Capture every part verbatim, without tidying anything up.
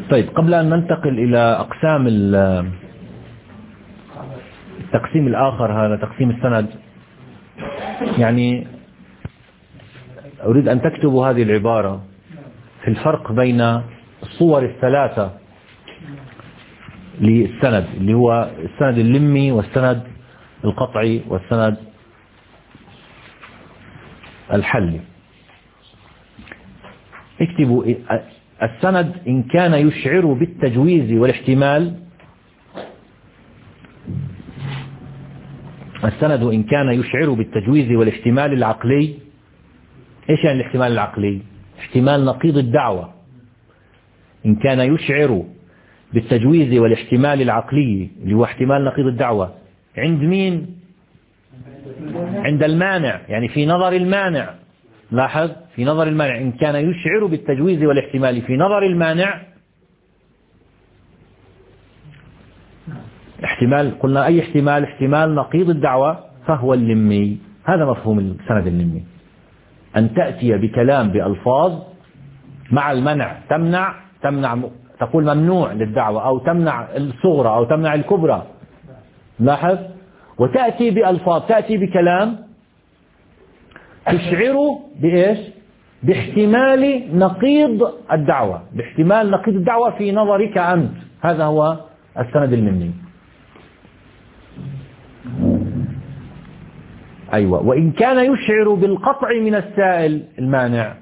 طيب، قبل أن ننتقل إلى أقسام التقسيم الآخر، هذا تقسيم السند، يعني أريد أن تكتبوا هذه العبارة في الفرق بين الصور الثلاثة للسند، اللي هو السند اللمي والسند القطعي والسند الحلي. اكتبوا السند إن كان يشعر بالتجويز والاحتمال، السند إن كان يشعر بالتجويز والاحتمال العقلي. إيش يعني الاحتمال العقلي؟ احتمال نقيض الدعوة. إن كان يشعر بالتجويز والاحتمال العقلي اللي هو احتمال نقيض الدعوة، عند مين؟ عند المانع، يعني في نظر المانع. لاحظ، في نظر المانع إن كان يشعر بالتجويز والاحتمال في نظر المانع، احتمال، قلنا أي احتمال؟ احتمال نقيض الدعوة، فهو اللمي. هذا مفهوم السند اللمي، أن تأتي بكلام بألفاظ مع المنع، تمنع تمنع تقول ممنوع للدعوة، أو تمنع الصغرى أو تمنع الكبرى. لاحظ، وتأتي بألفاظ، تأتي بكلام تشعر بإيش؟ باحتمال نقيض الدعوة، باحتمال نقيض الدعوة في نظرك أنت. هذا هو السند اللمي. أيوة. وإن كان يشعر بالقطع من السائل المانع،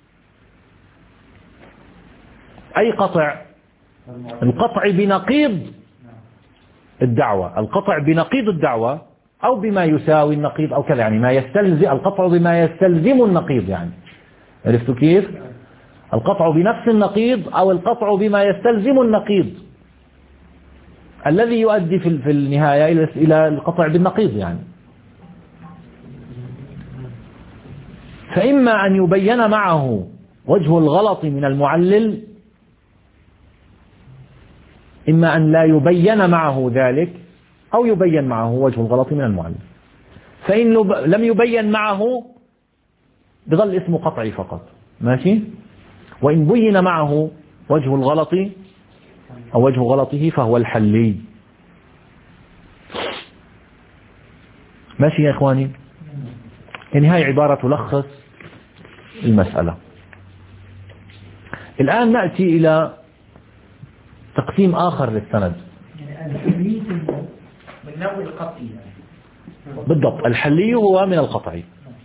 أي قطع؟ القطع بنقيض الدعوة، القطع بنقيض الدعوة أو بما يساوي النقيض أو كذا، يعني ما يستلزم القطع بما يستلزم النقيض. يعني عرفتوا كيف؟ القطع بنفس النقيض أو القطع بما يستلزم النقيض الذي يؤدي في النهاية إلى القطع بالنقيض. يعني فإما أن يبين معه وجه الغلط من المعلل، إما أن لا يبين معه ذلك، أو يبين معه وجه الغلط من المعلل. فإن لم يبين معه بظل اسمه قطعي فقط، ماشي. وإن بين معه وجه الغلط أو وجه غلطه فهو الحلي. ماشي يا إخواني؟ يعني هاي عبارة تلخص المسألة. الآن نأتي إلى تقسيم آخر للسند. من نوع القطعي. بالضبط، الحلي هو من القطعي.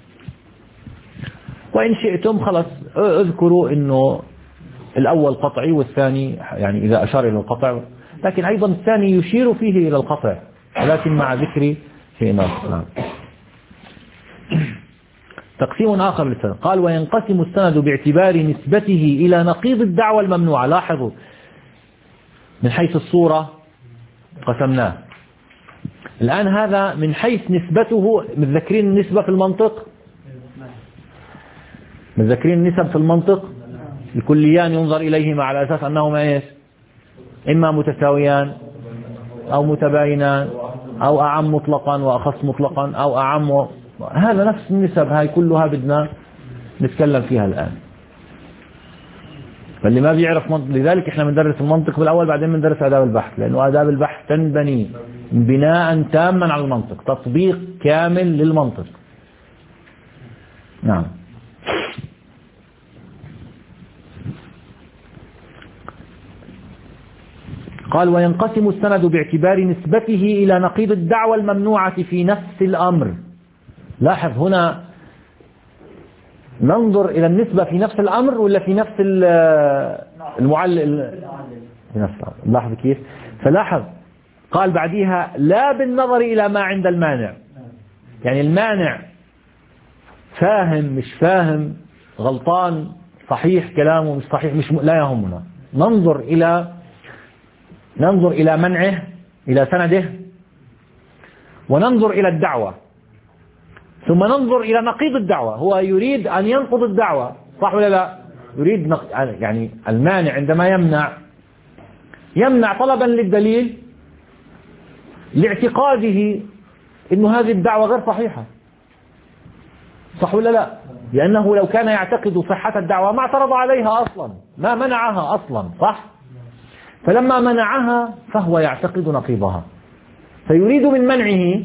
وإن شئتم خلص اذكروا إنه الأول قطعي والثاني يعني إذا أشار إلى القطع، لكن أيضا الثاني يشير فيه إلى القطع، ولكن مع ذكر شيء آخر. تقسيم آخر للسند. قال: وينقسم السند باعتبار نسبته إلى نقيض الدعوة الممنوعة. لاحظوا، من حيث الصورة قسمناه. الآن هذا من حيث نسبته، متذكرين النسبة في المنطق؟ متذكرين النسب في المنطق؟ الكليان ينظر إليهما على أساس أنهما إيش؟ إما متساويان أو متباينان أو أعم مطلقا وأخص مطلقا أو أعم و... هذا نفس النسب، هاي كلها بدنا نتكلم فيها الآن. فاللي ما بيعرف منطق، لذلك احنا بندرس المنطق بالأول بعدين بندرس آداب البحث، لأنه آداب البحث تنبني بناء تاما على المنطق، تطبيق كامل للمنطق. نعم. قال: وينقسم السند باعتبار نسبته إلى نقيض الدعوة الممنوعة في نفس الأمر. لاحظ هنا ننظر إلى النسبة في نفس الأمر ولا في نفس المعلل؟ في نفس الأمر. لاحظ كيف؟ فلاحظ قال بعديها: لا بالنظر إلى ما عند المانع. يعني المانع فاهم مش فاهم، غلطان صحيح كلامه مش صحيح، مش م... لا يهمنا. ننظر إلى ننظر إلى منعه، إلى سنده، وننظر إلى الدعوة، ثم ننظر إلى نقيض الدعوة. هو يريد أن ينقض الدعوة، صح ولا لا؟ يريد نق... يعني المانع عندما يمنع يمنع طلبا للدليل لاعتقاده إنه هذه الدعوة غير صحيحة، صح ولا لا؟ لأنه لو كان يعتقد صحة الدعوة ما اعترض عليها أصلا، ما منعها أصلا، صح؟ فلما منعها فهو يعتقد نقيضها، فيريد من منعه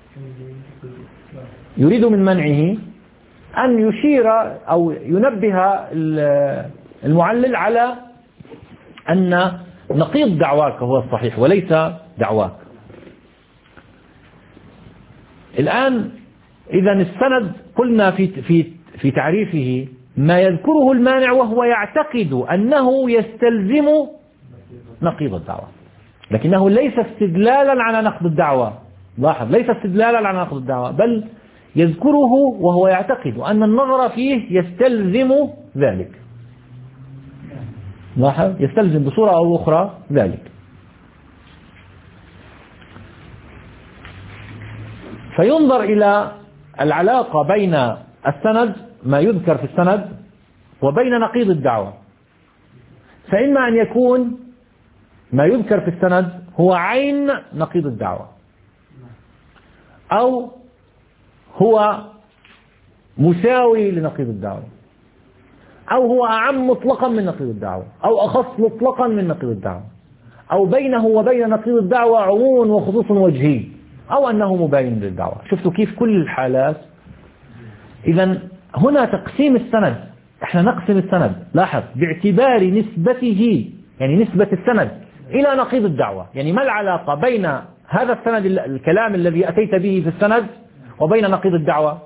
يريد من منعه أن يشير أو ينبه المعلل على أن نقيض دعواك هو الصحيح وليس دعواك. الآن إذا السند قلنا في في في تعريفه ما يذكره المانع وهو يعتقد أنه يستلزم نقيض الدعوة، لكنه ليس استدلالا على نقض الدعوة. لاحظ، ليس استدلالا على نقض الدعوة، بل يذكره وهو يعتقد أن النظر فيه يستلزم ذلك. لاحظ، يستلزم بصورة أو أخرى ذلك. فينظر إلى العلاقة بين السند، ما يذكر في السند، وبين نقيض الدعوة. فإما أن يكون ما يذكر في السند هو عين نقيض الدعوة، أو هو مساوي لنقيض الدعوة، أو هو أعم مطلقا من نقيض الدعوة، أو أخص مطلقا من نقيض الدعوة، أو بينه وبين نقيض الدعوة عموم وخصوص وجهي، أو أنه مباين للدعوة. شفتوا كيف كل الحالات. إذا هنا تقسيم السند، احنا نقسم السند، لاحظ، باعتبار نسبته، يعني نسبة السند إلى نقيض الدعوة. يعني ما العلاقة بين هذا السند، الكلام الذي أتيت به في السند، وبين نقيض الدعوة؟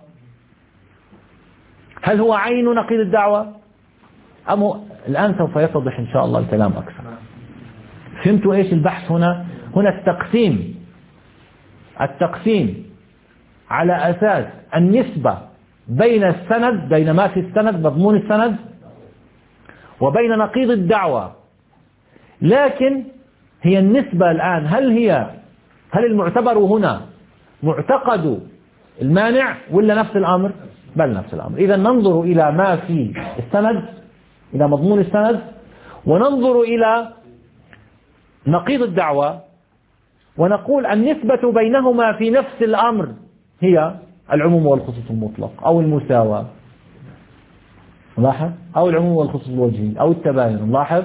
هل هو عين نقيض الدعوة أم هو؟ الآن سوف يتضح إن شاء الله الكلام أكثر. فهمتوا إيش البحث هنا؟ هنا التقسيم التقسيم على أساس النسبة بين السند، بين ما في السند مضمون السند، وبين نقيض الدعوة. لكن هي النسبة الآن، هل هي هل المعتبر هنا معتقد المانع ولا نفس الأمر؟ بل نفس الأمر. إذا ننظر إلى ما في السند، إلى مضمون السند، وننظر إلى نقيض الدعوة، ونقول النسبة بينهما في نفس الأمر هي العموم والخصوص المطلق، أو المساواة، لاحظ، أو العموم والخصوص الوجهي، أو التباين، لاحظ.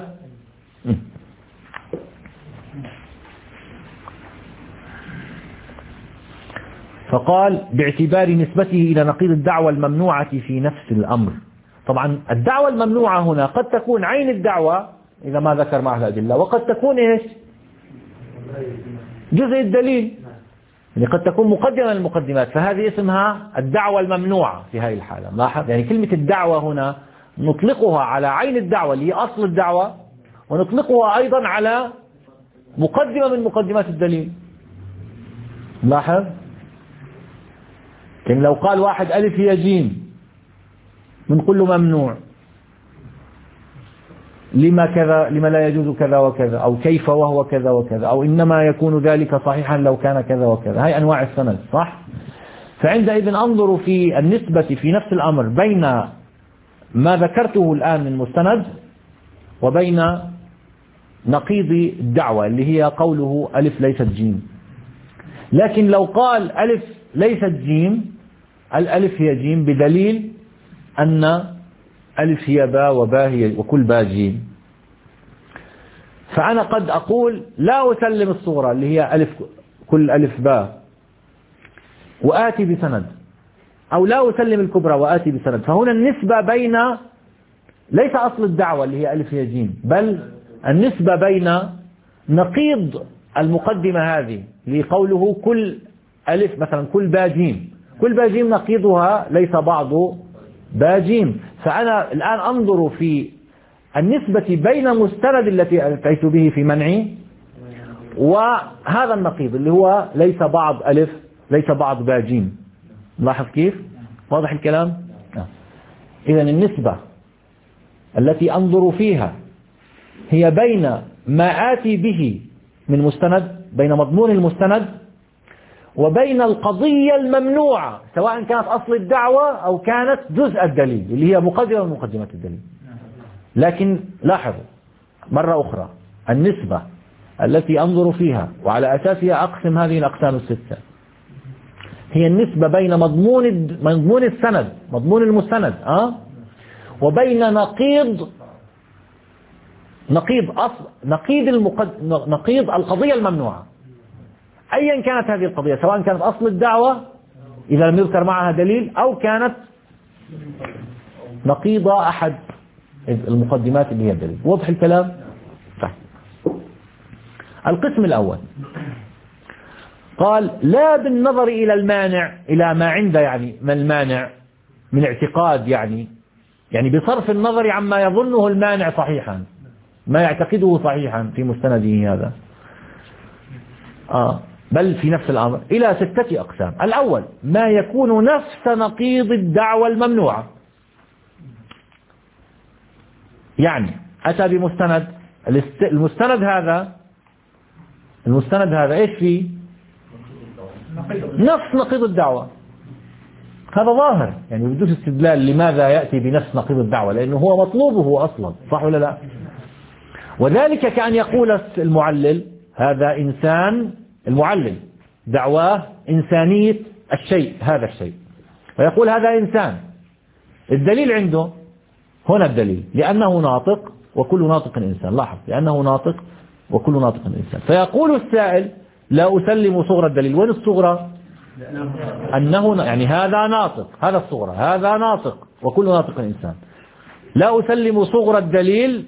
فقال باعتبار نسبته إلى نقيض الدعوة الممنوعة في نفس الأمر. طبعا الدعوة الممنوعة هنا قد تكون عين الدعوة إذا ما ذكر معها الأدلة، وقد تكون إيش؟ جزء الدليل، يعني قد تكون مقدمة من المقدمات، فهذه اسمها الدعوة الممنوعة في هذه الحالة. لاحظ، يعني كلمة الدعوة هنا نطلقها على عين الدعوة اللي هي أصل الدعوة، ونطلقها أيضا على مقدمة من مقدمات الدليل. لاحظ، يعني لو قال واحد ألف هي جيم بنقول له ممنوع، لما كذا، لما لا يجوز كذا وكذا، أو كيف وهو كذا وكذا، أو إنما يكون ذلك صحيحا لو كان كذا وكذا. هاي أنواع السند، صح؟ فعندئذ أنظر في النسبة في نفس الأمر بين ما ذكرته الآن من مستند وبين نقيض الدعوة اللي هي قوله ألف ليست جيم. لكن لو قال ألف ليست جيم، الألف هي جيم بدليل أن ألف هي باء وباء هي وكل باء جيم، فأنا قد أقول لا أسلم الصغرى اللي هي ألف كل ألف باء وآتي بسند، أو لا أسلم الكبرى وآتي بسند. فهنا النسبة بين ليس أصل الدعوة اللي هي ألف هي جيم، بل النسبة بين نقيض المقدمة هذه لقوله كل ألف، مثلا كل باء جيم، كل باء جيم نقيضها ليس بعض باء جيم. فأنا الآن أنظر في النسبة بين مستند التي أتيت به في منعي وهذا النقيض اللي هو ليس بعض ألف ليس بعض باء جيم. لاحظ كيف؟ واضح الكلام؟ إذا النسبة التي أنظر فيها هي بين ما آتي به من مستند، بين مضمون المستند، وبين القضية الممنوعة، سواء كانت أصل الدعوة أو كانت جزء الدليل اللي هي مقدمة من مقدمات الدليل. لكن لاحظوا مرة أخرى، النسبة التي أنظر فيها وعلى أساسها أقسم هذه الأقسام الستة هي النسبة بين مضمون مضمون السند، مضمون المستند، أه؟ وبين نقيض نقيض أصل نقيض المقد... نقيض القضية الممنوعة، أيا كانت هذه القضية، سواء كانت أصل الدعوة إذا لم يذكر معها دليل، أو كانت نقيض أحد المقدمات اللي هي الدليل. واضح الكلام؟ صح. القسم الأول قال لا بالنظر إلى المانع، إلى ما عند يعني ما المانع من اعتقاد، يعني يعني بصرف النظر عما يظنه المانع صحيحا، ما يعتقده صحيحا في مستنده هذا، آه بل في نفس الأمر، إلى ستة أقسام. الأول ما يكون نفس نقيض الدعوة الممنوعة، يعني أتى بمستند، المستند هذا المستند هذا إيش فيه؟ نفس نقيض الدعوة، هذا ظاهر، يعني بدون استدلال لماذا يأتي بنفس نقيض الدعوة، لأنه هو مطلوبه أصلا، صح ولا لا؟ وذلك كأن يقول المعلل هذا إنسان، المعلل دعواه إنسانية الشيء، هذا الشيء، ويقول هذا إنسان، الدليل عنده هنا الدليل لأنه ناطق وكل ناطق إنسان، لاحظ لأنه ناطق وكل ناطق إنسان، فيقول السائل لا أسلم صغرى الدليل. وين الصغرى؟ أنه يعني هذا ناطق، هذا الصغرى، هذا ناطق وكل ناطق إنسان، لا أسلم صغرى الدليل.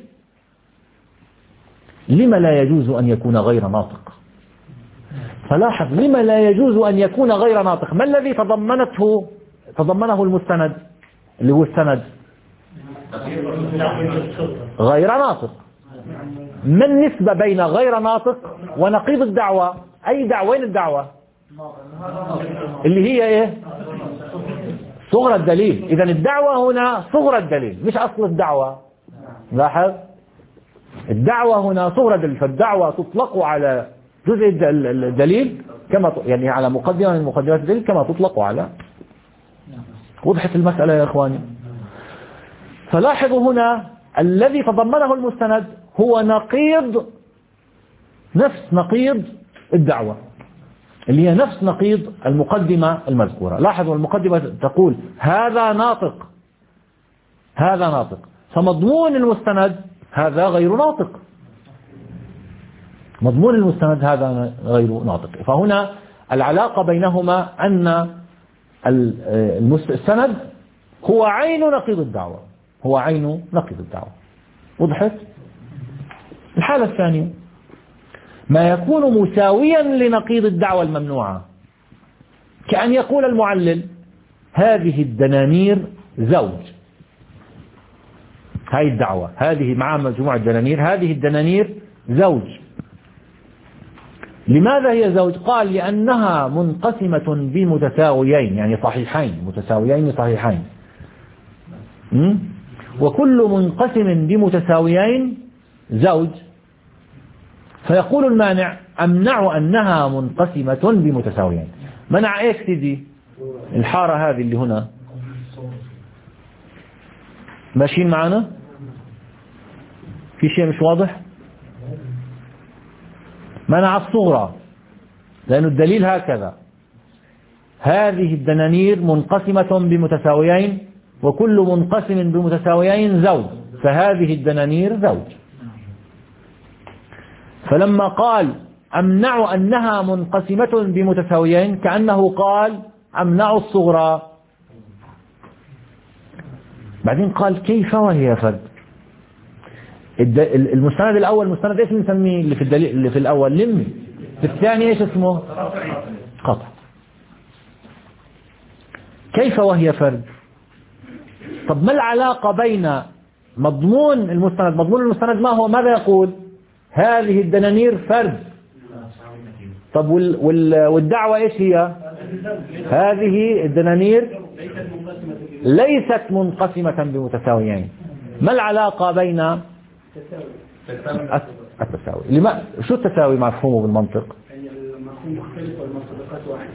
لما لا يجوز أن يكون غير ناطق؟ فلاحظ لما لا يجوز أن يكون غير ناطق، ما الذي تضمنته تضمنه المستند اللي هو السند؟ غير ناطق. ما النسبة بين غير ناطق ونقيض الدعوة؟ أي دعوة؟ وين الدعوة؟ اللي هي إيه؟ صغرى الدليل. إذن الدعوة هنا صغرى الدليل مش أصل الدعوة. لاحظ الدعوة هنا صغرى الدليل، فالدعوة تطلق على جزء الدليل كما يعني على مقدمة من مقدمات الدليل كما تطلق على. وضحت المسألة يا إخواني؟ فلاحظوا هنا الذي تضمنه المستند هو نقيض، نفس نقيض الدعوة اللي هي نفس نقيض المقدمة المذكورة. لاحظوا المقدمة تقول هذا ناطق، هذا ناطق، فمضمون المستند هذا غير ناطق، مضمون المستند هذا غير ناطق. فهنا العلاقة بينهما أن السند هو عين نقيض الدعوة، هو عين نقيض الدعوة. وضحت؟ الحالة الثانية ما يكون مساويا لنقيض الدعوة الممنوعة، كأن يقول المعلل هذه الدنانير زوج، هذه الدعوة، هذه مع مجموعة دنانير، هذه الدنانير زوج. لماذا هي زوج؟ قال لأنها منقسمة بمتساويين، يعني صحيحين، متساويين صحيحين، وكل منقسم بمتساويين زوج. فيقول المانع أمنع أنها منقسمة بمتساويين. منع ايش سيدي؟ الحارة هذه اللي هنا، ماشيين معنا؟ في شيء مش واضح؟ منع الصغرى لأن الدليل هكذا، هذه الدنانير منقسمة بمتساويين وكل منقسم بمتساويين زوج، فهذه الدنانير زوج. فلما قال أمنع أنها منقسمة بمتساويين كأنه قال أمنع الصغرى. بعدين قال كيف وهي فرد؟ المستند الأول مستند ايش بنسميه اللي في الدليل اللي في الأول؟ لمي. في الثاني ايش اسمه؟ قطع. كيف وهي فرد؟ طب ما العلاقة بين مضمون المستند؟ مضمون المستند ما هو؟ ماذا يقول؟ هذه الدنانير فرد. طب والدعوة ايش هي؟ هذه الدنانير ليست منقسمة بمتساويين. ما العلاقة بين التساوي؟ لما شو التساوي مفهومه بالمنطق؟ المفهوم مختلف والمنطبقات واحدة.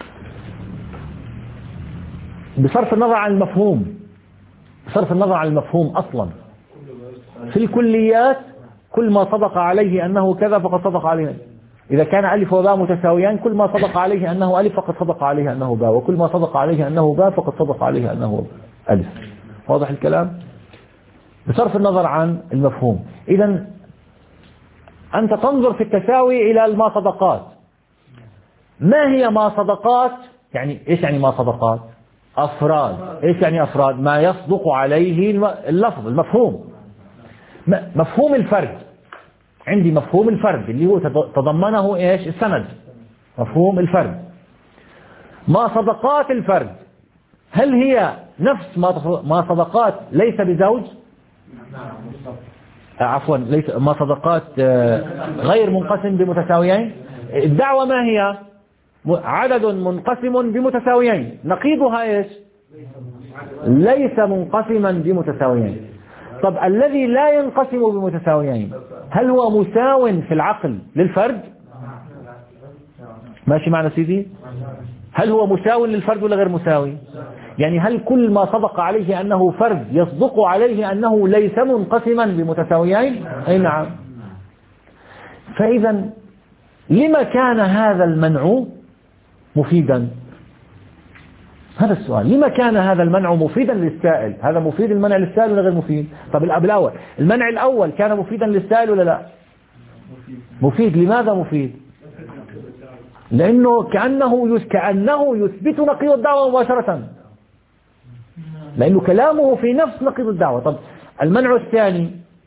بصرف النظر عن المفهوم، بصرف النظر عن المفهوم أصلا في الكليات كل ما صدق عليه أنه كذا فقد صدق عليه. إذا كان ألف وباء متساويان كل ما صدق عليه أنه ألف فقد صدق عليه أنه باء، وكل ما صدق عليه أنه باء فقد صدق عليه أنه ألف. واضح الكلام؟ بصرف النظر عن المفهوم. إذا أنت تنظر في التساوي إلى الماصدقات. ما هي ماصدقات؟ يعني إيش يعني ماصدقات؟ أفراد. إيش يعني أفراد؟ ما يصدق عليه اللفظ، المفهوم، مفهوم الفرد. عندي مفهوم الفرد اللي هو تضمنه إيش؟ السند، مفهوم الفرد. ماصدقات الفرد هل هي نفس ماصدقات ليس بزوج؟ عفوا، ليس ماصدقات غير منقسم بمتساويين. الدعوة ما هي؟ عدد منقسم بمتساويين. نقيضها ايش؟ ليس منقسما بمتساويين. طب الذي لا ينقسم بمتساويين هل هو مساو في العقل للفرد؟ ماشي معنا سيدي؟ هل هو مساو للفرد ولا غير مساوي؟ يعني هل كل ما صدق عليه أنه فرد يصدق عليه أنه ليس منقسما بمتساويين؟ أي نعم. فإذا لما كان هذا المنع مفيدا؟ هذا السؤال. لما كان هذا المنع مفيدا للسائل؟ هذا مفيد المنع للسائل ولا غير مفيد؟ طب الأول المنع الأول كان مفيدا للسائل ولا لا؟ مفيد. لماذا مفيد؟ لأنه كأنه كأنه يثبت نقيض الدعوة مباشرة، لأنه كلامه في نفس نقيض الدعوة. طب المنع الثاني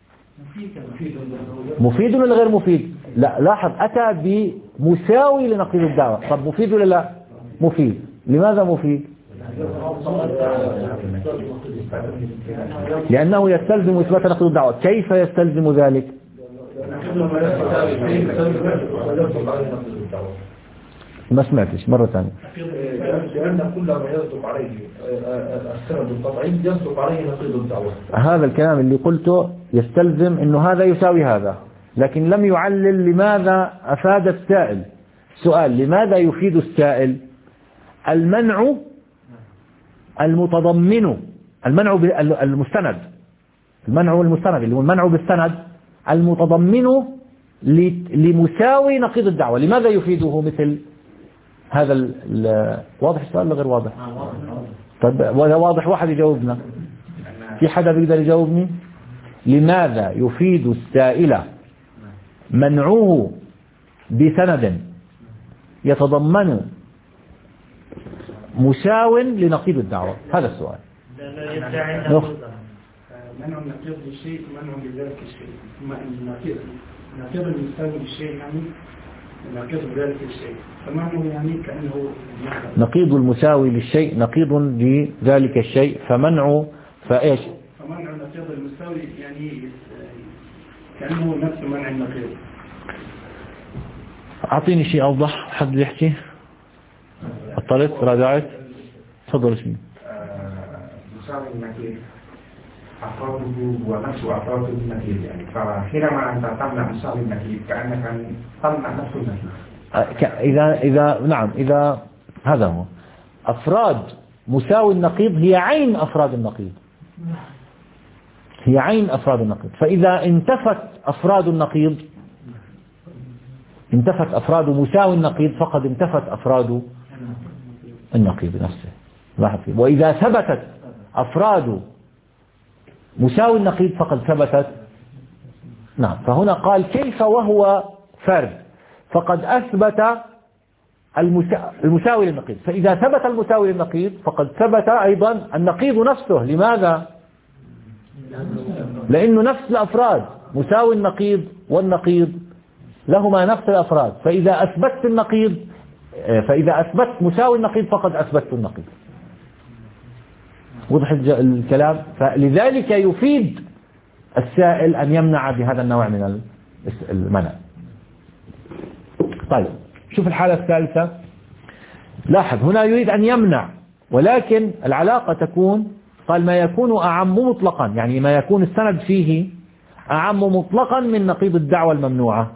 مفيد ولا غير مفيد؟ لا، لاحظ أتى بمساوي لنقيض الدعوة. طب مفيد ولا لا؟ مفيد. لماذا مفيد؟ لأنه يستلزم إثبات نقيض الدعوة. كيف يستلزم ذلك؟ ما سمعتش مرة ثانية. لأن كل ما يصدق عليه السند القطعي يصدق عليه نقيض الدعوة. هذا الكلام اللي قلته يستلزم أنه هذا يساوي هذا، لكن لم يعلل لماذا أفاد السائل. سؤال: لماذا يفيد السائل؟ المنع المتضمن، المنع المستند، المنع المستند اللي هو المنع بالسند المتضمن لمساوي نقيض الدعوة. لماذا يفيده مثل هذا ال... واضح السؤال ولا غير واضح؟ طيب ولا واضح؟ واحد يجاوبنا. في حدا بيقدر يجاوبني؟ لماذا يفيد السائل منعه بسند يتضمن مساو لنقيض الدعوة؟ هذا السؤال. منع النقيض للشيء منع لذلك الشيء. النقيض نقيض المساوي للشيء يعني نقيض لذلك الشيء، فمعنى يعني كأنه نقيض المساوي للشيء نقيض لذلك الشيء، فمنع فايش؟ فمنع نقيض المساوي يعني كأنه نفس منع النقيض. أعطيني شيء أوضح. حد يحكي؟ اضطريت راجعت. تفضل. اسمي مساوي النقيض أفراده ونفس أفراده النقيض، يعني فحينما أنت تمنع مساوي النقيض كأنك تمنع نفس النقيض. إذا إذا نعم إذا هذا هو أفراد مساوي النقيض هي عين أفراد النقيض، هي عين أفراد النقيض. فإذا انتفت أفراد النقيض، انتفت أفراد مساوي النقيض، فقد انتفت أفراد النقيض نفسه. لاحظ. وإذا ثبتت أفراد مساوي النقيض فقد ثبتت. نعم. فهنا قال كيف وهو فرد، فقد أثبت المساوي للنقيض. فإذا ثبت المساوي للنقيض فقد ثبت أيضا النقيض نفسه. لماذا؟ لأنه نفس الأفراد، مساوي النقيض والنقيض لهما نفس الأفراد. فإذا أثبت النقيض، فإذا أثبت مساوي النقيض فقد أثبت النقيض. وضح الكلام. فلذلك يفيد السائل أن يمنع بهذا النوع من المنع. طيب شوف الحالة الثالثة. لاحظ هنا يريد أن يمنع، ولكن العلاقة تكون، قال ما يكون أعم مطلقا، يعني ما يكون السند فيه أعم مطلقا من نقيض الدعوة الممنوعة.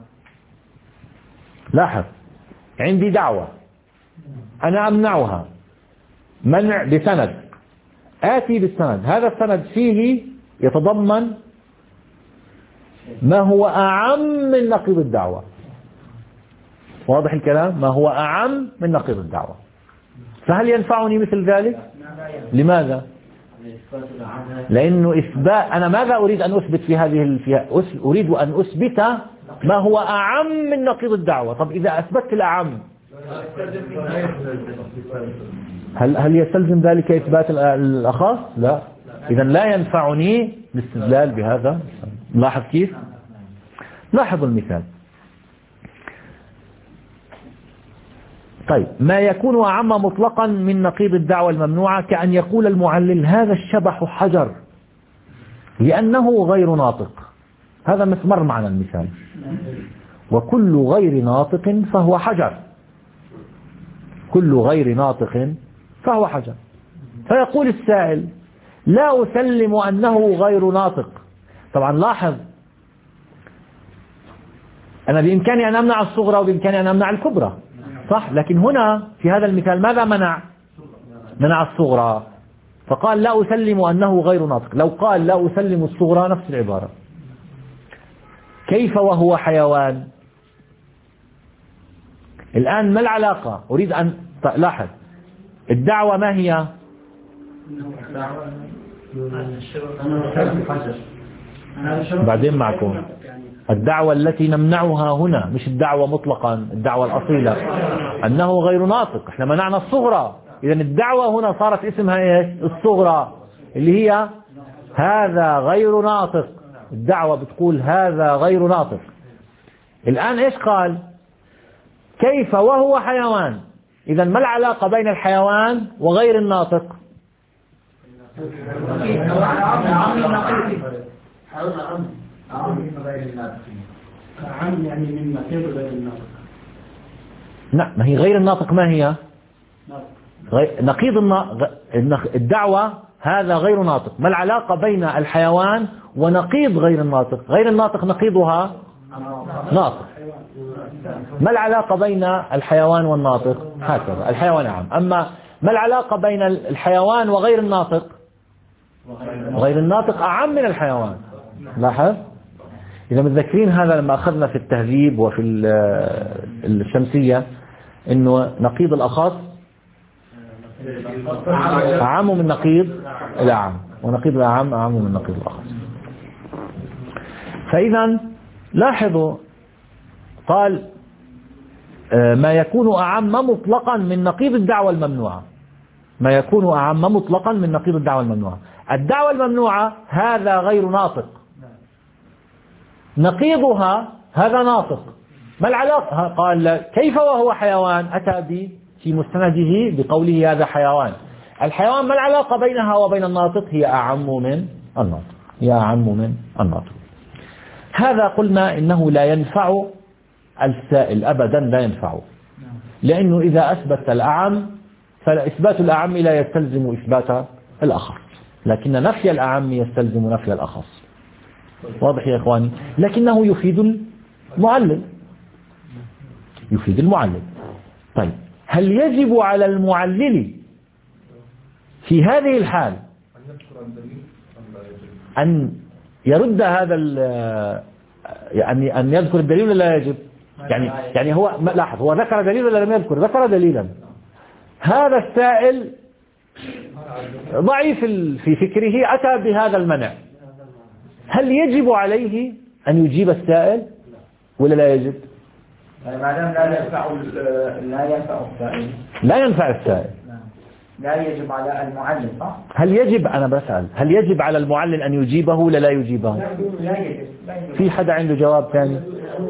لاحظ عندي دعوة أنا أمنعها منع بسند، آتي بالسند، هذا السند فيه يتضمن ما هو أعم من نقيض الدعوة. واضح الكلام؟ ما هو أعم من نقيض الدعوة. فهل ينفعني مثل ذلك؟ لماذا؟ لأنه إثبات، أنا ماذا أريد أن أثبت في هذه فيها؟ أريد أن أثبت ما هو أعم من نقيض الدعوة. طب إذا أثبتت الأعم هل هل يستلزم ذلك إثبات الأخص؟ لا. إذا لا ينفعني الاستدلال بهذا. لاحظ كيف؟ لاحظوا المثال. طيب، ما يكون أعم مطلقا من نقيض الدعوة الممنوعة كأن يقول المعلل هذا الشبح حجر لأنه غير ناطق. هذا مر معنا المثال. وكل غير ناطق فهو حجر، كل غير ناطق فهو حجر. فيقول السائل لا أسلم أنه غير ناطق. طبعا لاحظ، أنا بإمكاني أن أمنع الصغرى وبإمكاني أن أمنع الكبرى، صح؟ لكن هنا في هذا المثال ماذا منع؟ منع الصغرى، فقال لا أسلم أنه غير ناطق. لو قال لا أسلم الصغرى نفس العبارة. كيف وهو حيوان؟ الآن ما العلاقة؟ أريد أن لاحظ الدعوة ما هي؟ بعدين معكم. الدعوة التي نمنعها هنا مش الدعوة مطلقا، الدعوة الأصيلة أنه غير ناطق. احنا منعنا الصغرى، إذا الدعوة هنا صارت اسمها ايش؟ الصغرى، اللي هي هذا غير ناطق. الدعوة بتقول هذا غير ناطق. الآن ايش قال؟ كيف وهو حيوان. إذا ما العلاقة بين الحيوان وغير الناطق؟ عم يعني من نقيض غير الناطق. لا، ما هي غير الناطق ما هي؟ غير نقيض الدعوة هذا غير ناطق. ما العلاقة بين الحيوان ونقيض غير الناطق؟ غير الناطق نقيضها ناطق. ما العلاقة بين الحيوان والناطق؟ هكذا الحيوان عام. أما ما العلاقة بين الحيوان وغير الناطق؟ غير الناطق أعم من الحيوان. لاحظ؟ إذا متذكرين هذا لما أخذنا في التهذيب وفي الشمسية إنه نقيض الأخص أعم من نقيض الأعم، ونقيض الأعم أعم من نقيض الأخص. فإذا لاحظوا قال ما يكون أعم مطلقا من نقيض الدعوة الممنوعة. ما يكون أعم مطلقا من نقيض الدعوة الممنوعة. الدعوة الممنوعة هذا غير ناطق، نقيضها هذا ناطق. ما العلاقة؟ قال كيف وهو حيوان، أتى به في مستنده بقوله هذا حيوان. الحيوان ما العلاقة بينها وبين الناطق؟ هي أعم من الناطق، هي أعم من الناطق. هذا قلنا إنه لا ينفع السائل أبدا، لا ينفعه، لأنه إذا أثبت الأعم فإثبات الأعم لا يستلزم إثبات الأخص، لكن نفي الأعم يستلزم نفي الأخص. واضح يا إخواني؟ لكنه يفيد المعلل، يفيد المعلل. طيب، هل يجب على المعلل في هذه الحال أن يرد هذا يعني أن يذكر الدليل ولا لا يجب؟ يعني يعني هو لاحظ، هو ذكر دليل ولا لم يذكر؟ ذكر دليلا. هذا السائل ضعيف في فكره، أتى بهذا المنع. هل يجب عليه أن يجيب السائل ولا لا يجب؟ ما دام لا ينفع لا ينفع السائل لا ينفع السائل لا يجب على المعلم، صح؟ هل يجب، أنا بسأل، هل يجب على المعلم أن يجيبه ولا لا يجيبه؟ لا يجب. في حدا عنده جواب ثاني؟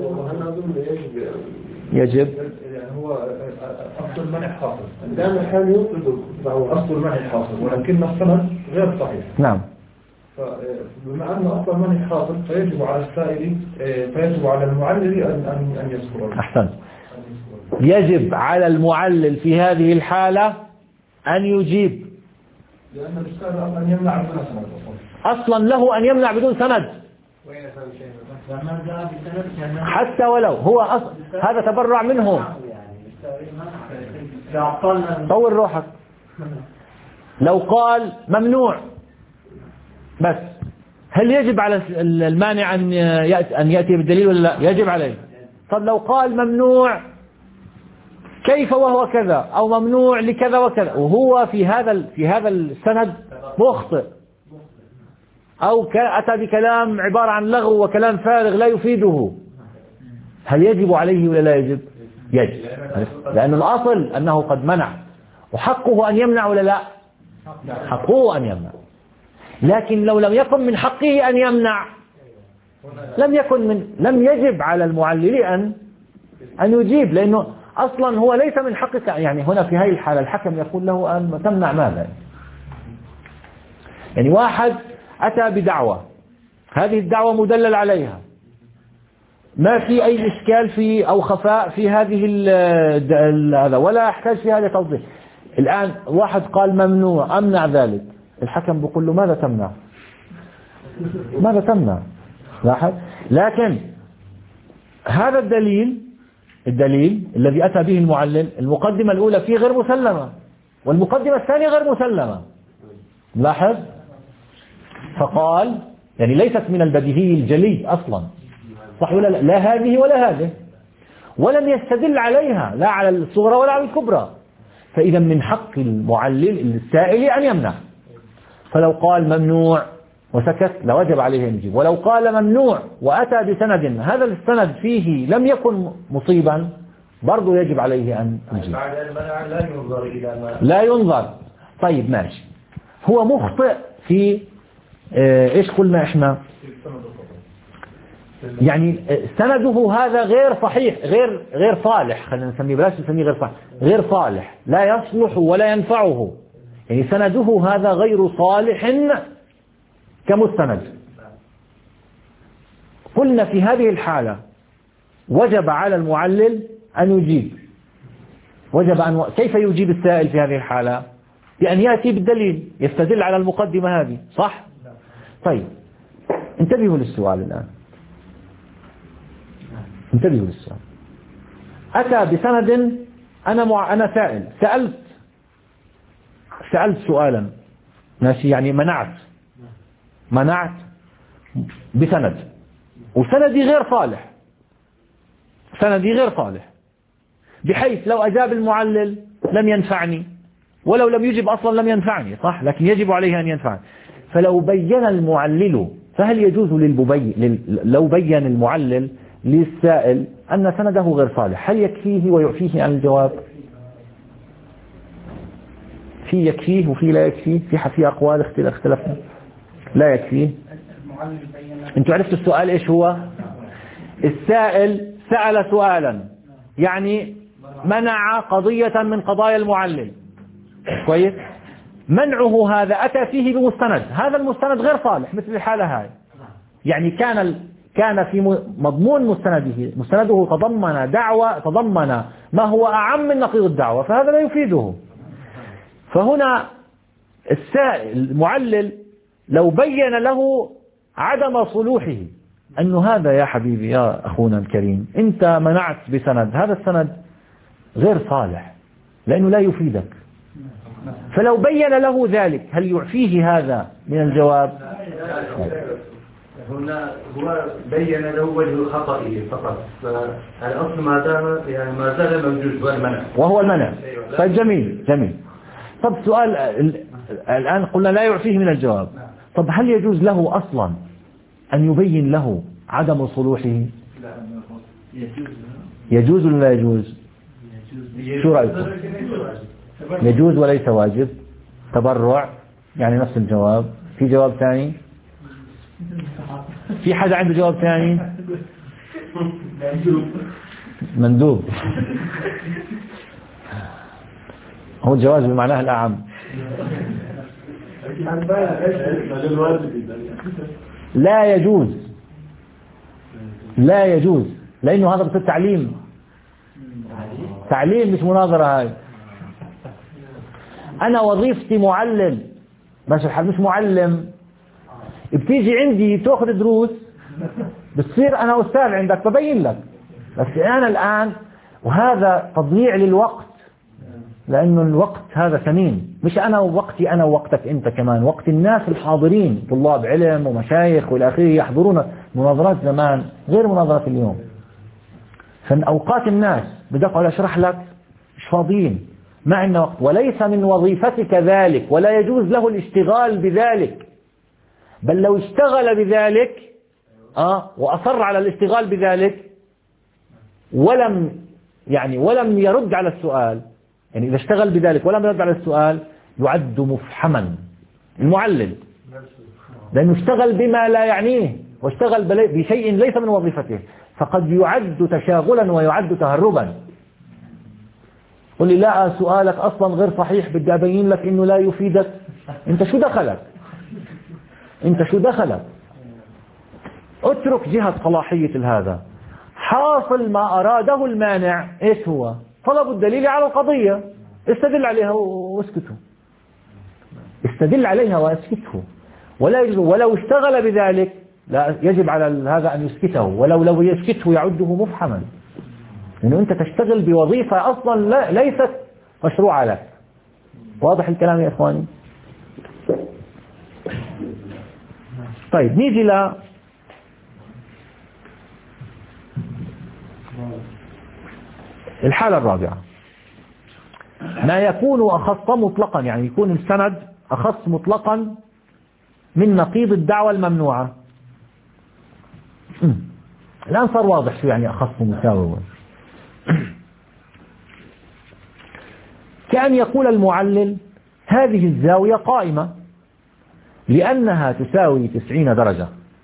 يجب. هو أصل المنع حاصل، الآن الحال يفرض فهو أصل المنع حاصل ولكن السند غير صحيح. نعم. فبما أن أصل المنع حاصل فيجب على السائل فيجب على المعلل أن أن أن يذكره. أحسن. يجب على المعلل في هذه الحالة أن يجيب، لأن السائل أن يمنع بدون سند. أصلا له أن يمنع بدون سند حتى ولو هو أصل هذا تبرع منه. طور روحك. لو قال ممنوع بس، هل يجب على المانع أن يأتي, أن يأتي بالدليل ولا لا؟ يجب عليه. طب لو قال ممنوع كيف وهو كذا، أو ممنوع لكذا وكذا، وهو في هذا في هذا السند مخطئ أو أتى بكلام عبارة عن لغو وكلام فارغ لا يفيده، هل يجب عليه ولا لا يجب؟ يجب، لأن الأصل أنه قد منع، وحقه أن يمنع ولا لا؟ حقه أن يمنع. لكن لو لم يكن من حقه أن يمنع لم يكن من لم يجب على المعلل أن أن يجيب، لأنه أصلا هو ليس من حقك. يعني هنا في هذه الحالة الحكم يقول له أن تمنع ماذا؟ يعني واحد أتى بدعوة، هذه الدعوة مدلل عليها، ما في أي إشكال في أو خفاء في هذه هذا ولا يحتاج في هذا توضيح. الآن واحد قال ممنوع، أمنع ذلك، الحكم بيقول له ماذا تمنع؟ ماذا تمنع؟ لاحظ. لكن هذا الدليل الدليل الذي أتى به المعلل، المقدمة الأولى فيه غير مسلمة والمقدمة الثانية غير مسلمة. لاحظ. فقال يعني ليست من البديهي الجلي أصلا، صح ولا لا؟ لا هذه ولا هذه، ولم يستدل عليها لا على الصغرى ولا على الكبرى. فإذا من حق المعلل السائل أن يمنع. فلو قال ممنوع وسكت لوجب عليه أن يجيب، ولو قال ممنوع وأتى بسند هذا السند فيه لم يكن مصيبا برضو يجب عليه أن يجيب. لا ينظر إلى ما لا ينظر. طيب ماشي، هو مخطئ في اه إيش قلنا إحنا؟ يعني سنده هذا غير صحيح، غير غير صالح، خلينا نسميه، بلاش نسميه غير صالح، غير صالح لا يصلح ولا ينفعه. يعني سنده هذا غير صالح كمستند. قلنا في هذه الحالة وجب على المعلل أن يجيب. وجب أن كيف يجيب السائل في هذه الحالة؟ بأن يأتي بالدليل يستدل على المقدمة هذه، صح؟ طيب انتبهوا للسؤال الآن، انتبهوا للسؤال. أتى بسند، أنا مع أنا سائل، سألت سألت سؤالا ماشي، يعني منعت منعت بسند، وسندي غير صالح، سندي غير صالح بحيث لو أجاب المعلل لم ينفعني، ولو لم يجب أصلا لم ينفعني، صح؟ لكن يجب عليه أن ينفعني. فلو بين المعلل، فهل يجوز للمبين لو بين المعلل للسائل أن سنده غير صالح، هل يكفيه ويعفيه عن الجواب؟ في يكفيه وفي لا يكفيه، في في أقوال اختلفنا. لا يكفيه. انتوا عرفتوا السؤال ايش هو؟ السائل سأل سؤالا يعني منع قضية من قضايا المعلل، كويس؟ منعه هذا أتى فيه بمستند، هذا المستند غير صالح مثل الحالة هاي. يعني كان كان في مضمون مستنده مستنده تضمن دعوة، تضمن ما هو أعم من نقيض الدعوة، فهذا لا يفيده. فهنا السائل المعلل لو بين له عدم صلوحه، أنه هذا يا حبيبي يا أخونا الكريم أنت منعت بسند، هذا السند غير صالح لأنه لا يفيدك، فلو بين له ذلك هل يعفيه هذا من الجواب؟ هنا هو بين له وجه خطئه فقط، فالأصل ما دام يعني ما زال موجود هو المنع، وهو المنع. طيب جميل جميل. طب سؤال الآن قلنا لا يعفيه من الجواب، طب هل يجوز له أصلا أن يبين له عدم صلوحه؟ يجوز ولا لا يجوز؟ شو رأيكم؟ يجوز وليس واجب، تبرع، يعني نفس الجواب. في جواب ثاني؟ في حدا عنده جواب ثاني؟ مندوب. هو الجواز بمعناه الأعم. لا يجوز، لا يجوز، لأنه هذا بصير تعليم، تعليم مش مناظرة. هاي أنا وظيفتي معلم، ماشي الحال، مش معلم. بتيجي عندي تأخذ دروس، بتصير أنا أستاذ عندك ببين لك، بس أنا الآن وهذا تضييع للوقت، لأنه الوقت هذا ثمين، مش أنا ووقتي أنا ووقتك أنت كمان، وقت الناس الحاضرين طلاب علم ومشايخ والى آخره يحضرون مناظرات زمان غير مناظرات اليوم. فأوقات الناس بدي أقعد أشرح لك مش فاضيين، ما عندنا وقت، وليس من وظيفتك ذلك، ولا يجوز له الاشتغال بذلك، بل لو اشتغل بذلك آه وأصر على الاشتغال بذلك ولم يعني ولم يرد على السؤال، يعني إذا اشتغل بذلك ولم يرد على السؤال يعد مفحما المعلل، لأنه اشتغل بما لا يعنيه واشتغل بشيء ليس من وظيفته، فقد يعد تشاغلا ويعد تهربا. قل لي لا سؤالك أصلا غير صحيح، بدي أبين لك إنه لا يفيدك. أنت شو دخلك أنت شو دخلك اترك جهة صلاحية هذا. حاصل ما أراده المانع إيش هو؟ طلب الدليل على القضية، استدل عليها واسكته، استدل عليها واسكته، ولا يجب ولو اشتغل بذلك لا يجب على هذا أن يسكته، ولو لو يسكته يعده مفحما، لأنه أنت تشتغل بوظيفة أصلا لا ليست مشروعة لك. واضح الكلام يا إخواني؟ طيب نيجي ل الحالة الرابعة، ما يكون أخص مطلقا، يعني يكون السند أخص مطلقا من نقيض الدعوة الممنوعة. الآن صار واضح شو يعني أخص مساوي. كأن يقول المعلل هذه الزاوية قائمة لأنها تساوي تسعين درجة،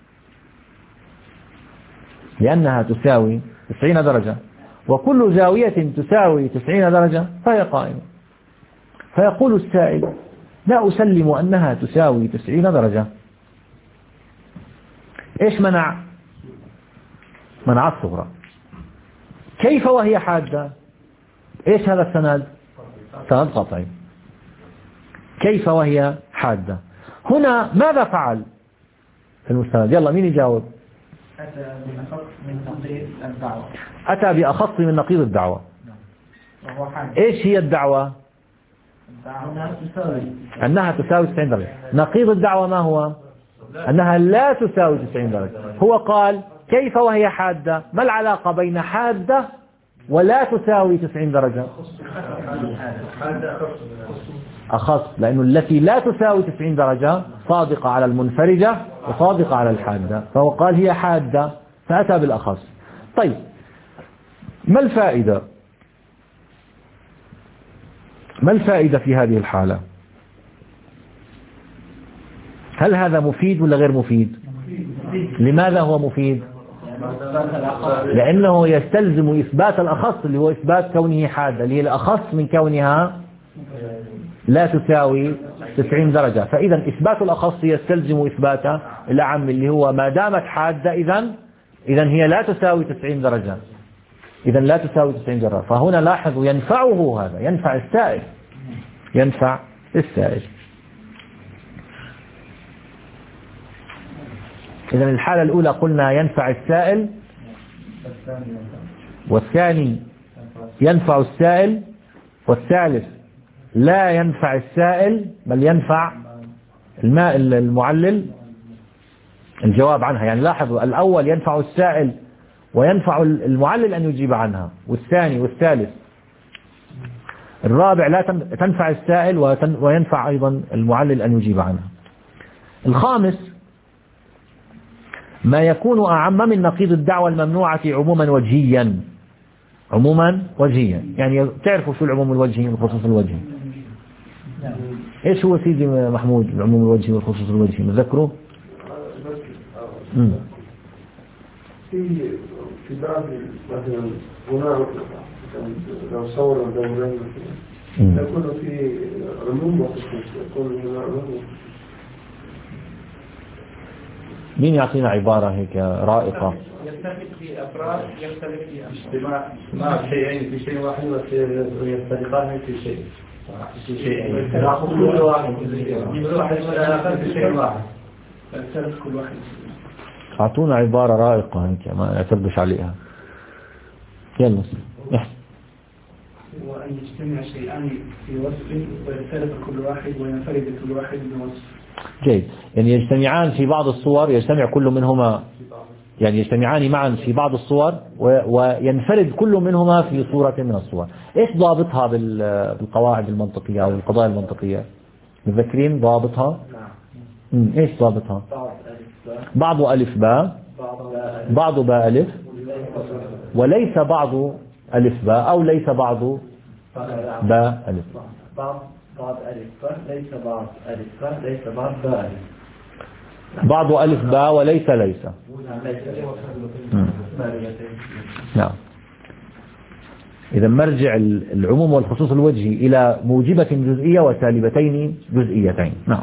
لأنها تساوي تسعين درجة، وكل زاوية تساوي تسعين درجة فهي قائمة. فيقول السائل لا أسلم أنها تساوي تسعين درجة. إيش منع؟ منع الصغرى. كيف وهي حادة؟ إيش هذا السند؟ سند قطعي. كيف وهي حادة؟ هنا ماذا فعل المستند؟ يلا مين يجاوب؟ أتى بأخص من نقيض الدعوة. أتى بأخص من نقيض الدعوة. إيش هي الدعوة؟ أنها تساوي تسعين درجة. نقيض الدعوة ما هو؟ أنها لا تساوي تسعين درجة. هو قال كيف وهي حادة؟ ما العلاقة بين حادة ولا تساوي تسعين درجة؟ أخص، لأنه التي لا تساوي تسعين درجة صادقة على المنفرجة وصادقة على الحادة، فهو قال هي حادة فأتى بالأخص. طيب ما الفائدة؟ ما الفائدة في هذه الحالة؟ هل هذا مفيد ولا غير مفيد؟ لماذا هو مفيد؟ لأنه يستلزم إثبات الأخص اللي هو إثبات كونه حادة، اللي هي الأخص من كونها لا تساوي تسعين درجة. فإذا إثبات الأخص يستلزم إثبات الأعم اللي هو ما دامت حادة إذن إذن هي لا تساوي تسعين درجة، إذن لا تساوي تسعين درجة. فهنا لاحظوا ينفعه هذا، ينفع السائل، ينفع السائل. إذن الحالة الأولى قلنا ينفع السائل، والثاني ينفع السائل، والثالث لا ينفع السائل بل ينفع الماء المعلل. الجواب عنها يعني لاحظوا الأول ينفع السائل وينفع المعلل أن يجيب عنها، والثاني والثالث الرابع لا تنفع السائل وينفع أيضا المعلل أن يجيب عنها. الخامس ما يكون أعم من نقيض الدعوة الممنوعة عموما وجهيا. عموما وجهيا يعني تعرفوا شو العموم الوجهي والخصوص الوجهي؟ ايش هو سيدي محمود العموم الوجهي والخصوص الوجهي متذكره؟ في في بعض مثلا هنا لو صور دورين يكون في عموم وخصوص، يكون هنا عموم. مين يعطينا عبارة هيك رائقة؟ يختلف في أفراد، يختلف في اجتماع مع شيئين في شيء واحد ويفترقان في شيء في شيئين. كل واحد كل واحد في شيء واحد يختلف كل واحد. أعطونا عبارة رائقة هيك ما نعترضش عليها. يلا احسن. وأن يجتمع شيئان في وصف ويختلف كل واحد وينفرد كل واحد بوصف. جيد، يعني يجتمعان في بعض الصور، يجتمع كل منهما يعني يجتمعان معا في بعض الصور وينفرد كل منهما في صورة من الصور. إيش ضابطها بالقواعد المنطقية أو القضايا المنطقية؟ متذكرين ضابطها؟ نعم. إيش ضابطها؟ بعض ألف باء، بعض باء ألف، وليس بعض ألف باء، أو ليس بعض باء ألف. بعض بعض ألف باء ليس بعض ألف باء ليس بعض باء ألف. بعض ألف باء وليس ليس. نعم. إذا مرجع العموم والخصوص الوجهي إلى موجبة جزئية وسالبتين جزئيتين. نعم.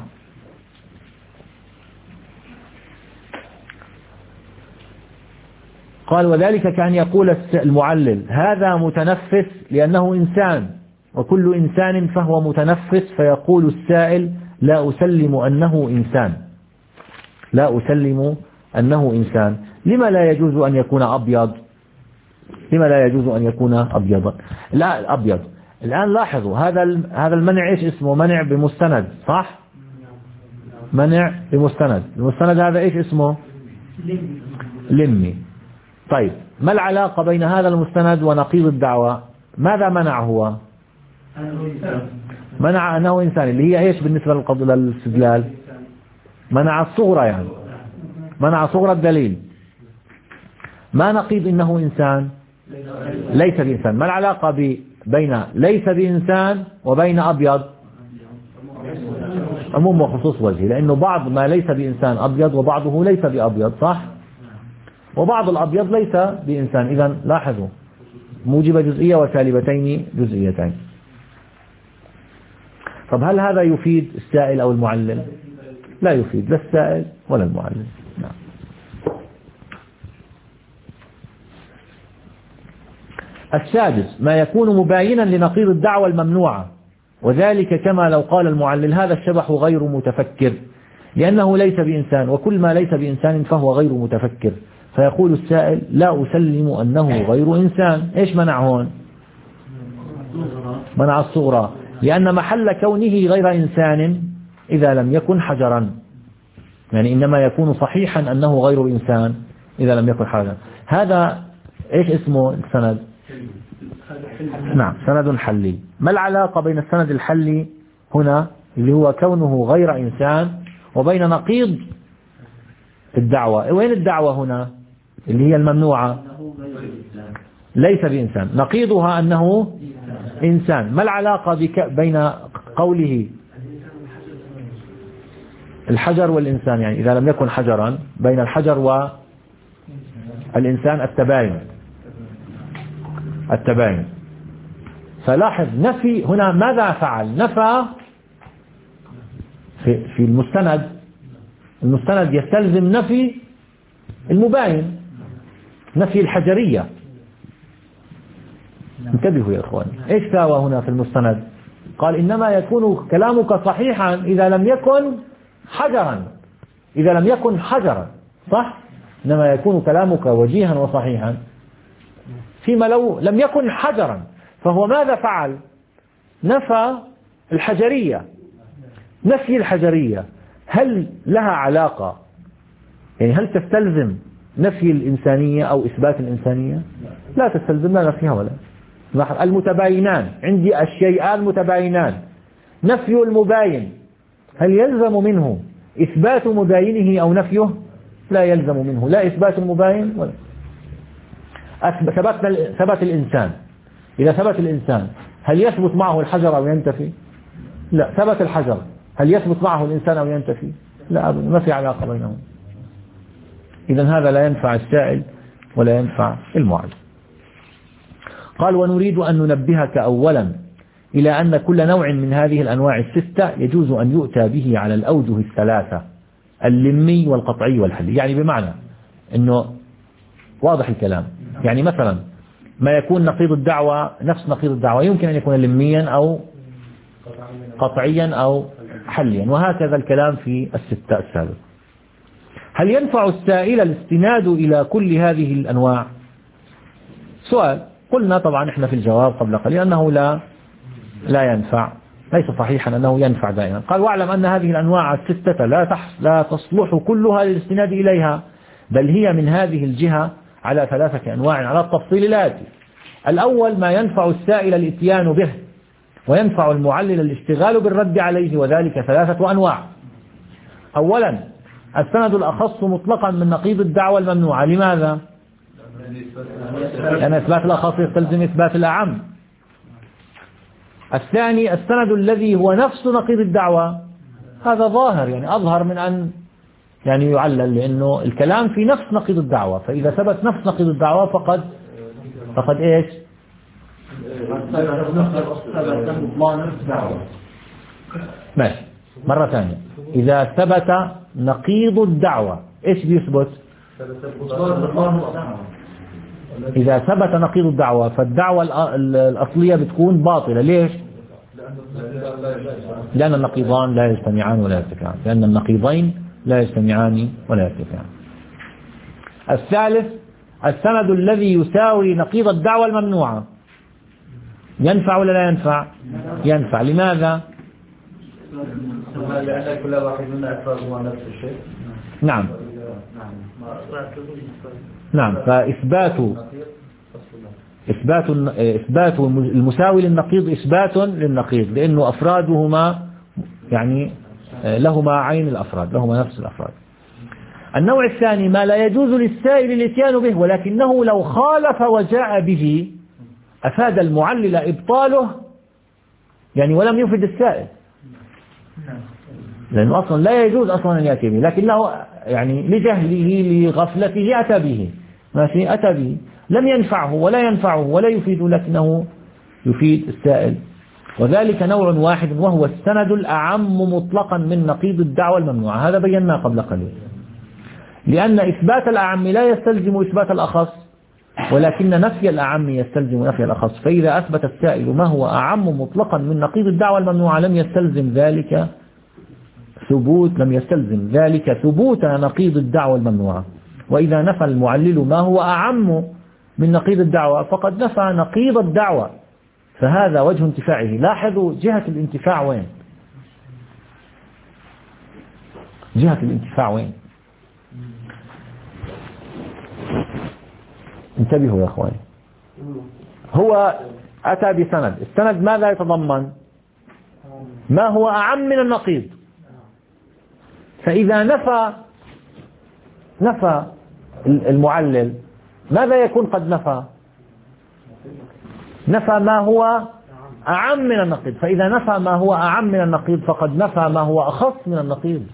قال وذلك كأن يقول المعلل هذا متنفس لأنه إنسان، وكل إنسان فهو متنفس، فيقول السائل لا أسلم أنه إنسان، لا أسلم أنه إنسان. لما لا يجوز أن يكون أبيض؟ لما لا يجوز أن يكون أبيضا؟ لا أبيض. الآن لاحظوا هذا هذا المنع إيش اسمه؟ منع بمستند، صح؟ منع بمستند. المستند هذا إيش اسمه؟ لمي. طيب ما العلاقة بين هذا المستند ونقيض الدعوة؟ ماذا منع هو؟ منع أنه إنسان، اللي هي إيش بالنسبة للاستدلال؟ منع الصغرى، يعني منع صغرى الدليل. ما نقيض إنه إنسان؟ ليس بإنسان. ما العلاقة بين ليس بإنسان وبين أبيض؟ عموم وخصوص وجهي، لأنه بعض ما ليس بإنسان أبيض وبعضه ليس بأبيض، صح؟ وبعض الأبيض ليس بإنسان. إذن لاحظوا موجبة جزئية وسالبتين جزئيتين. طب هل هذا يفيد السائل أو المعلل؟ لا يفيد لا السائل ولا المعلل. نعم. السادس ما يكون مباينا لنقيض الدعوة الممنوعة، وذلك كما لو قال المعلل هذا الشبح غير متفكر لأنه ليس بإنسان، وكل ما ليس بإنسان فهو غير متفكر، فيقول السائل لا أسلم أنه غير إنسان. إيش منع هون؟ منع الصغرى، لأن محل كونه غير إنسان إذا لم يكن حجرا، يعني إنما يكون صحيحا أنه غير إنسان إذا لم يكن حجرا. هذا إيش اسمه السند؟ نعم سند حلي. ما العلاقة بين السند الحلي هنا اللي هو كونه غير إنسان وبين نقيض الدعوة؟ وين الدعوة هنا اللي هي الممنوعة؟ ليس بإنسان. نقيضها أنه إنسان. ما العلاقة بين قوله الحجر والإنسان؟ يعني إذا لم يكن حجرا بين الحجر والإنسان التباين، التباين. فلاحظ نفي هنا ماذا فعل؟ نفى في, في المستند. المستند يستلزم نفي المباين، نفي الحجرية. انتبهوا يا إخواني، إيش ساوى هنا في المستند؟ قال إنما يكون كلامك صحيحا إذا لم يكن حجرا، إذا لم يكن حجرا، صح؟ إنما يكون كلامك وجيها وصحيحا فيما لو لم يكن حجرا. فهو ماذا فعل؟ نفى الحجرية. نفي الحجرية هل لها علاقة، يعني هل تستلزم نفي الإنسانية أو إثبات الإنسانية؟ لا تستلزم لا نفيها ولا. المتباينان عندي الشيئان متباينان، نفي المباين هل يلزم منه إثبات مباينه أو نفيه؟ لا يلزم منه لا إثبات المباين ولا. ثبت ثبت الإنسان، إذا ثبت الإنسان هل يثبت معه الحجر أو ينتفي؟ لا. ثبت الحجر هل يثبت معه الإنسان أو ينتفي؟ لا، ما في علاقة بينهم. إذن هذا لا ينفع السائل ولا ينفع المعلم. قال ونريد أن ننبهك أولا إلى أن كل نوع من هذه الأنواع الستة يجوز أن يؤتى به على الأوجه الثلاثة، اللمي والقطعي والحلي. يعني بمعنى أنه واضح الكلام، يعني مثلا ما يكون نقيض الدعوة نفس نقيض الدعوة يمكن أن يكون لميا أو قطعيا أو حليا، وهكذا الكلام في الستة السابقة. هل ينفع السائل الاستناد إلى كل هذه الأنواع؟ سؤال. قلنا طبعا احنا في الجواب قبل قليل أنه لا لا ينفع، ليس صحيحا أنه ينفع دائما. قال واعلم أن هذه الأنواع الستة لا لا تصلح كلها للاستناد إليها، بل هي من هذه الجهة على ثلاثة أنواع على التفصيل الآتي. الأول ما ينفع السائل الإتيان به وينفع المعلل الاشتغال بالرد عليه، وذلك ثلاثة أنواع. أولا السند الأخص مطلقا من نقيض الدعوة الممنوعة. لماذا؟ لأن إثبات الأخص يستلزم إثبات الأعم. الثاني السند الذي هو نفس نقيض الدعوة، هذا ظاهر يعني أظهر من أن يعني يعلل، لأنه الكلام في نفس نقيض الدعوة، فإذا ثبت نفس نقيض الدعوة فقد فقد إيش؟ ماشي. مرة ثانية، إذا ثبت نقيض الدعوة إيش بيثبت؟ إذا ثبت نقيض الدعوة فالدعوة الأصلية بتكون باطلة. ليش؟ لأن النقيضان لا يجتمعان ولا يرتفعان، لأن النقيضين لا يجتمعان ولا يرتفعان. الثالث السند الذي يساوي نقيض الدعوة الممنوعة، ينفع ولا لا ينفع؟ ينفع. لماذا؟ لأن كل واحد منا أفراد نفس الشيء. نعم نعم فإثبات إثبات إثبات المساوي للنقيض إثبات للنقيض، لأنه أفرادهما يعني لهما عين الأفراد، لهما نفس الأفراد. النوع الثاني ما لا يجوز للسائل الاتيان به ولكنه لو خالف وجاء به أفاد المعلل إبطاله، يعني ولم يفد السائل، لأنه أصلا لا يجوز أصلا أن يأتي به، لكنه يعني لجهله لغفلته أتى به. ماشي، أتى به لم ينفعه ولا ينفعه ولا يفيد، لكنه يفيد السائل. وذلك نوع واحد وهو السند الأعم مطلقا من نقيض الدعوة الممنوعة. هذا بيناه قبل قليل، لأن إثبات الأعم لا يستلزم إثبات الأخص، ولكن نفي الأعم يستلزم نفي الأخص. فإذا أثبت السائل ما هو أعم مطلقا من نقيض الدعوة الممنوعة لم يستلزم ذلك ثبوت لم يستلزم ذلك ثبوت نقيض الدعوة الممنوعة. وإذا نفى المعلل ما هو أعم من نقيض الدعوة فقد نفى نقيض الدعوة، فهذا وجه انتفاعه. لاحظوا جهة الانتفاع وين؟ جهة الانتفاع وين؟ انتبهوا يا أخواني. هو أتى بسند، السند ماذا يتضمن؟ ما هو أعم من النقيض. فإذا نفى نفى المعلل ماذا يكون قد نفى؟ نفى ما هو أعم من النقيض. فإذا نفى ما هو أعم من النقيض فقد نفى ما هو أخص من النقيض،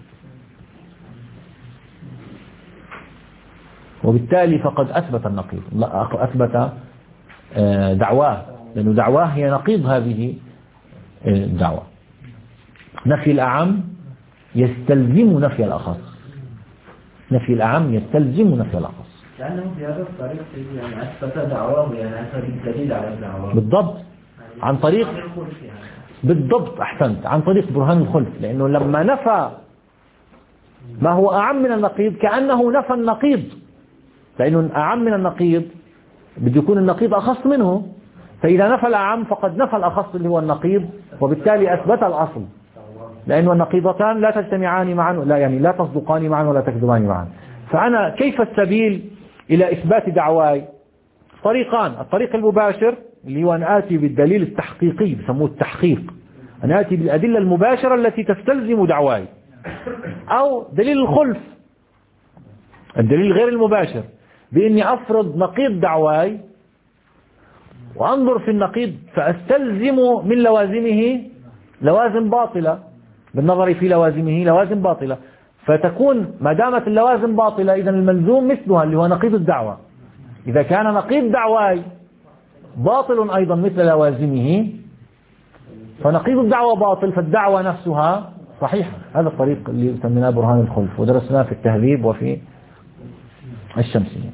وبالتالي فقد أثبت النقيض، أثبت دعواه، لأن دعواه هي نقيض هذه الدعوة. نفي الأعم يستلزم نفي الأخص، نفي الأعم يستلزم نفي الأخص، لأنه في هذا الطريق يعني أثبت دعواه، يعني أثبت الدليل على الدعوة بالضبط عن طريق بالضبط أحسنت عن طريق برهان الخلف. لأنه لما نفى ما هو أعم من النقيض كأنه نفى النقيض، لأنه أعم من النقيض بده يكون النقيض أخص منه، فإذا نفى الأعم فقد نفى الأخص اللي هو النقيض، وبالتالي أثبت الأصل، لأن النقيضتان لا تجتمعان معا، لا يعني لا تصدقان معا ولا تكذبان معا. فأنا كيف السبيل إلى إثبات دعواي؟ طريقان. الطريق المباشر اللي هو أن آتي بالدليل التحقيقي، بسموه التحقيق، أن آتي بالأدلة المباشرة التي تستلزم دعواي، أو دليل الخلف، الدليل غير المباشر، بإني أفرض نقيض دعواي وأنظر في النقيض فأستلزم من لوازمه لوازم باطلة، بالنظر في لوازمه لوازم باطلة، فتكون ما دامت اللوازم باطلة إذن الملزوم مثلها اللي هو نقيض الدعوة. إذا كان نقيض دعواي باطل أيضا مثل لوازمه فنقيض الدعوة باطل، فالدعوة نفسها صحيحة. هذا الطريق اللي سميناه برهان الخلف، ودرسناه في التهذيب وفي الشمسية.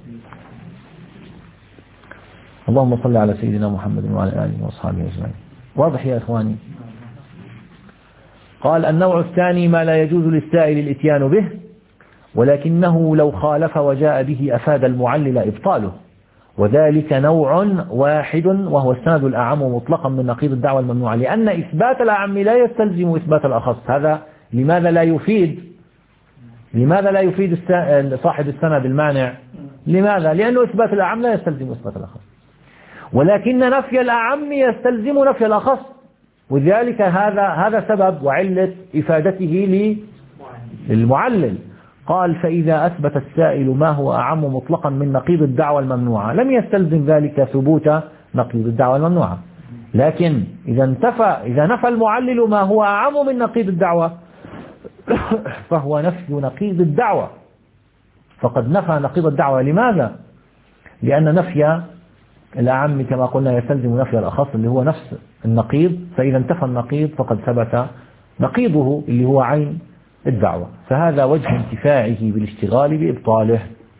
اللهم صل على سيدنا محمد وعلى آله وأصحابه أجمعين. واضح يا إخواني؟ قال النوع الثاني ما لا يجوز للسائل الاتيان به ولكنه لو خالف وجاء به أفاد المعلل إبطاله، وذلك نوع واحد وهو السند الأعم مطلقا من نقيض الدعوة الممنوعة، لأن إثبات الأعم لا يستلزم إثبات الأخص. هذا لماذا لا يفيد؟ لماذا لا يفيد صاحب السند المانع؟ لماذا؟ لأنه إثبات الأعم لا يستلزم إثبات الأخص، ولكن نفي الأعم يستلزم نفي الأخص، وذلك هذا هذا سبب وعلة إفادته للمعلل. قال فإذا أثبت السائل ما هو أعم مطلقا من نقيض الدعوة الممنوعة لم يستلزم ذلك ثبوت نقيض الدعوة الممنوعة، لكن إذا انتفى إذا نفى المعلل ما هو أعم من نقيض الدعوة فهو نفي نقيض الدعوة، فقد نفى نقيض الدعوة. لماذا؟ لأن نفي الأعم كما قلنا يستلزم نفي الأخص اللي هو نفس النقيض، فإذا انتفى النقيض فقد ثبت نقيضه اللي هو عين الدعوة، فهذا وجه انتفاعه بالاشتغال بإبطاله.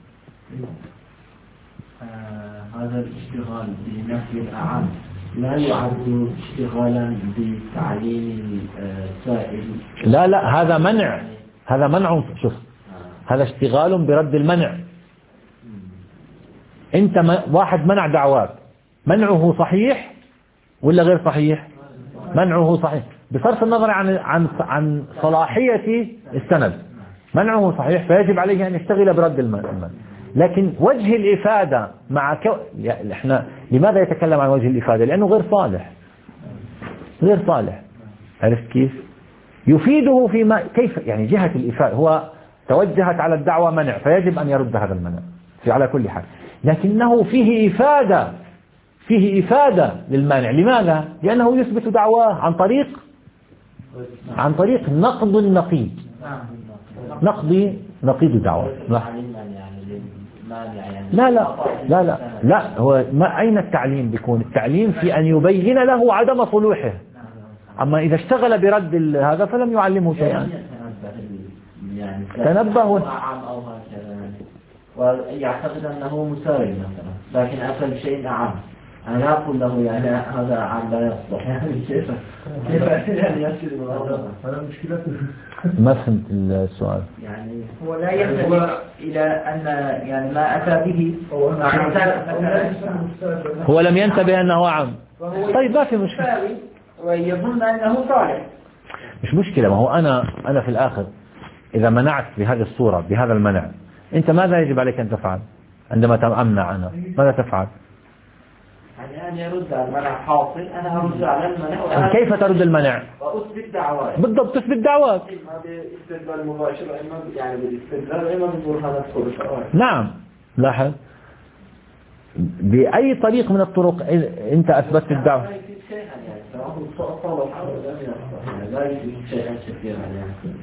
آه هذا الاشتغال بنفي الأعم لا يعد اشتغالا بتعليم السائل. لا لا هذا منع، هذا منع. شوف هذا اشتغال برد المنع. انت واحد منع دعواك، منعه صحيح ولا غير صحيح؟ منعه صحيح بصرف النظر عن عن عن صلاحية السند، منعه صحيح فيجب عليه أن يشتغل برد المنع. لكن وجه الإفادة مع كو... يعني احنا لماذا يتكلم عن وجه الإفادة؟ لأنه غير صالح، غير صالح. عرفت كيف؟ يفيده فيما كيف يعني جهة الإفادة هو توجهت على الدعوة منع فيجب أن يرد هذا المنع في على كل حال، لكنه فيه إفادة، فيه إفادة للمانع. لماذا؟ لأنه يثبت دعواه عن طريق عن طريق نقض النقيض، نقض نقيض الدعوة. لا لا لا لا لا هو ما أين التعليم بيكون؟ التعليم في أن يبين له عدم صلوحه، أما إذا اشتغل برد هذا فلم يعلمه شيئا. تنبه ويعتقد أنه مساوي مثلا، لكن أتى بشيء أعم، أنا لا أقول له يعني هذا أعم لا يصلح، يعني كيف كيف يعني يصل الموضوع؟ هذا مشكلته. ما فهمت السؤال. يعني هو لا ينتبه إلى أن يعني ما أتى به هو لم ينتبه أنه أعم. طيب ما في مشكلة، ويظن أنه صالح. مش مشكلة. ما هو أنا أنا في الآخر إذا منعت بهذه الصورة بهذا المنع، أنت ماذا يجب عليك أن تفعل عندما أمنع أنا؟ ماذا تفعل؟ يعني أن يرد على المنع حاصل، أنا أرد على المنع. كيف ترد المنع؟ وأثبت دعوات. بالضبط تثبت دعوات. إما باستدلال مباشر إما يعني بالاستدلال إما ببرهان الخروج. نعم لاحظ بأي طريق من الطرق أنت أثبتت الدعوة. لا يفيد شيئا يعني سواء صلح أو لم يصلح، لا يفيد شيئا كثيرا يعني.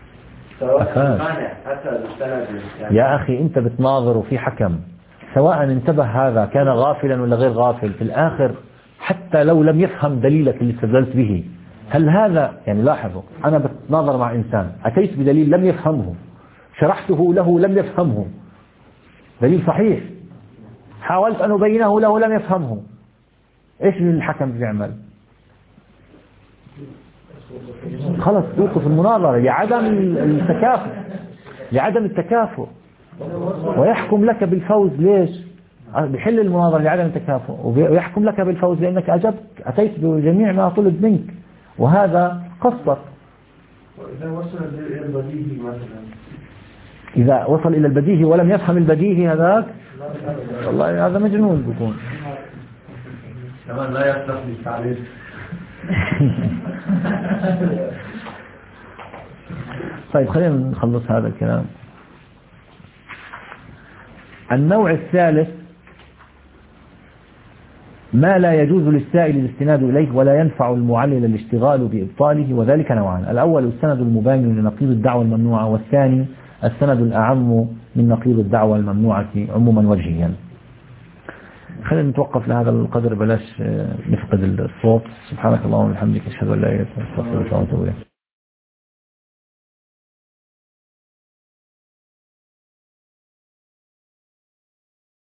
يا أخي أنت بتناظر وفي حكم، سواء انتبه هذا كان غافلا ولا غير غافل، في الآخر حتى لو لم يفهم دليلك اللي استدلت به، هل هذا يعني لاحظوا أنا بتناظر مع إنسان أتيت بدليل لم يفهمه، شرحته له لم يفهمه، دليل صحيح حاولت أن أبينه له لم يفهمه، إيش الحكم بيعمل؟ خلص توقف المناظرة لعدم التكافؤ، لعدم التكافؤ ويحكم لك بالفوز. ليش؟ بيحل المناظرة لعدم التكافؤ ويحكم لك بالفوز لأنك أجبت أتيت بجميع ما طلب منك، وهذا قصر. وإذا وصل إلى البديهي مثلا، إذا وصل إلى البديهي ولم يفهم البديهي هذاك والله هذا مجنون بيكون. كمان لا يصلح للتعليل. طيب خلينا نخلص هذا الكلام. النوع الثالث ما لا يجوز للسائل الاستناد إليه ولا ينفع المعلل الاشتغال بإبطاله، وذلك نوعان: الأول السند المبين لنقيض الدعوة الممنوعة، والثاني السند الأعم من نقيض الدعوة الممنوعة عموما وجهيا. خلينا نتوقف لهذا القدر بلاش نفقد الصوت. سبحانك اللهم وبحمدك أشهد أن لا إله إلا أنت أستغفرك وأتوب إليك.